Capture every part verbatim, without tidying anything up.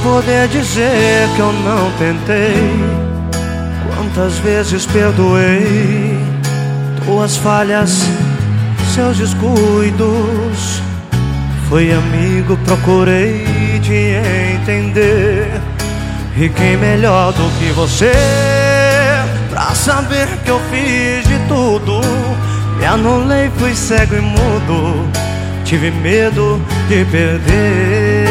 poder dizer que eu não tentei. Quantas vezes perdoei tuas falhas, seus descuidos. Fui amigo, procurei te entender. E quem melhor do que você pra saber que eu fiz de tudo? Me anulei, fui cego e mudo. Tive medo de perder.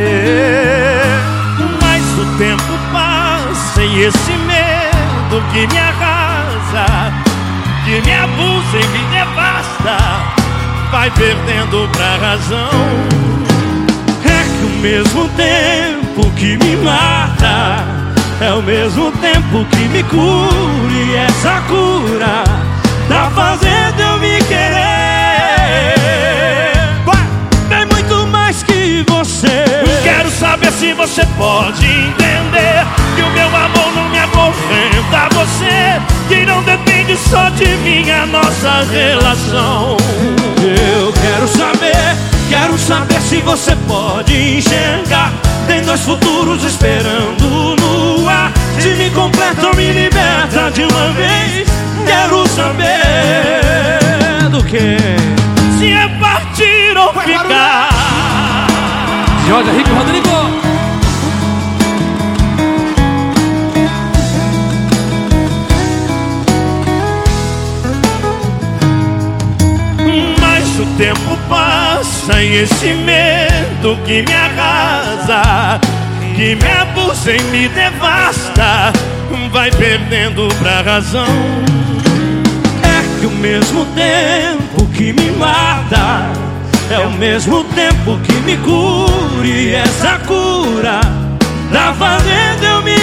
Mas o tempo passa e esse medo que me arrasa, que me abusa e me devasta, vai perdendo pra razão. É que o mesmo tempo que me mata é o mesmo tempo que me cura. E essa cura tá fazendo eu me querer. Bem muito mais que você. Quero saber se você pode entender que o meu amor não me acorrenta a você, que não depende só de mim a nossa relação. Eu quero saber, quero saber se você pode enxergar. Tem dois futuros esperando no ar. Se me completa ou me liberta de uma vez. Quero saber do que? Se é partir ou ficar. Jorge Henrique Rodrigo. Mas o tempo passa e esse medo que me arrasa, que me abusa e me devasta, vai perdendo pra razão. É que o mesmo tempo que me mata é o mesmo tempo que me cura. E essa cura tá fazendo eu me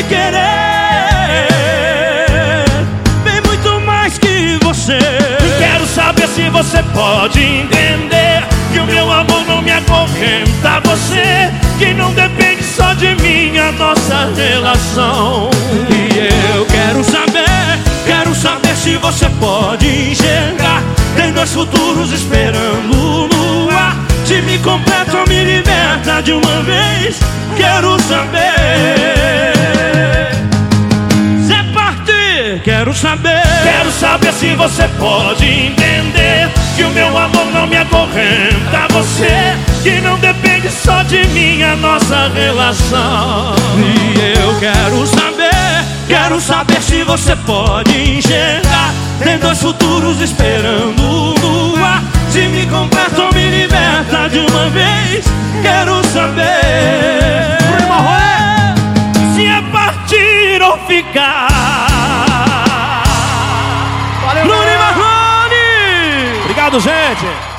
querer. Bem muito mais que você. Quero saber se você pode entender que o meu amor não me acorrenta a você, que não depende só de mim a nossa relação. E eu quero saber, quero saber se você pode enxergar. Tem dois futuros esperando no ar. Se me completa ou me liberta de uma vez. Quero saber. Se é partir, quero saber. Quero saber se você pode entender que o meu amor não me acorrenta a você, que não depende só de mim a nossa relação. E eu quero saber, quero saber se você pode enxergar. Tem dois futuros esperando no ar. Se me completa ou me liberta de uma vez. Quero saber se é partir ou ficar. Valeu, Bruno e Marrone! Obrigado, gente!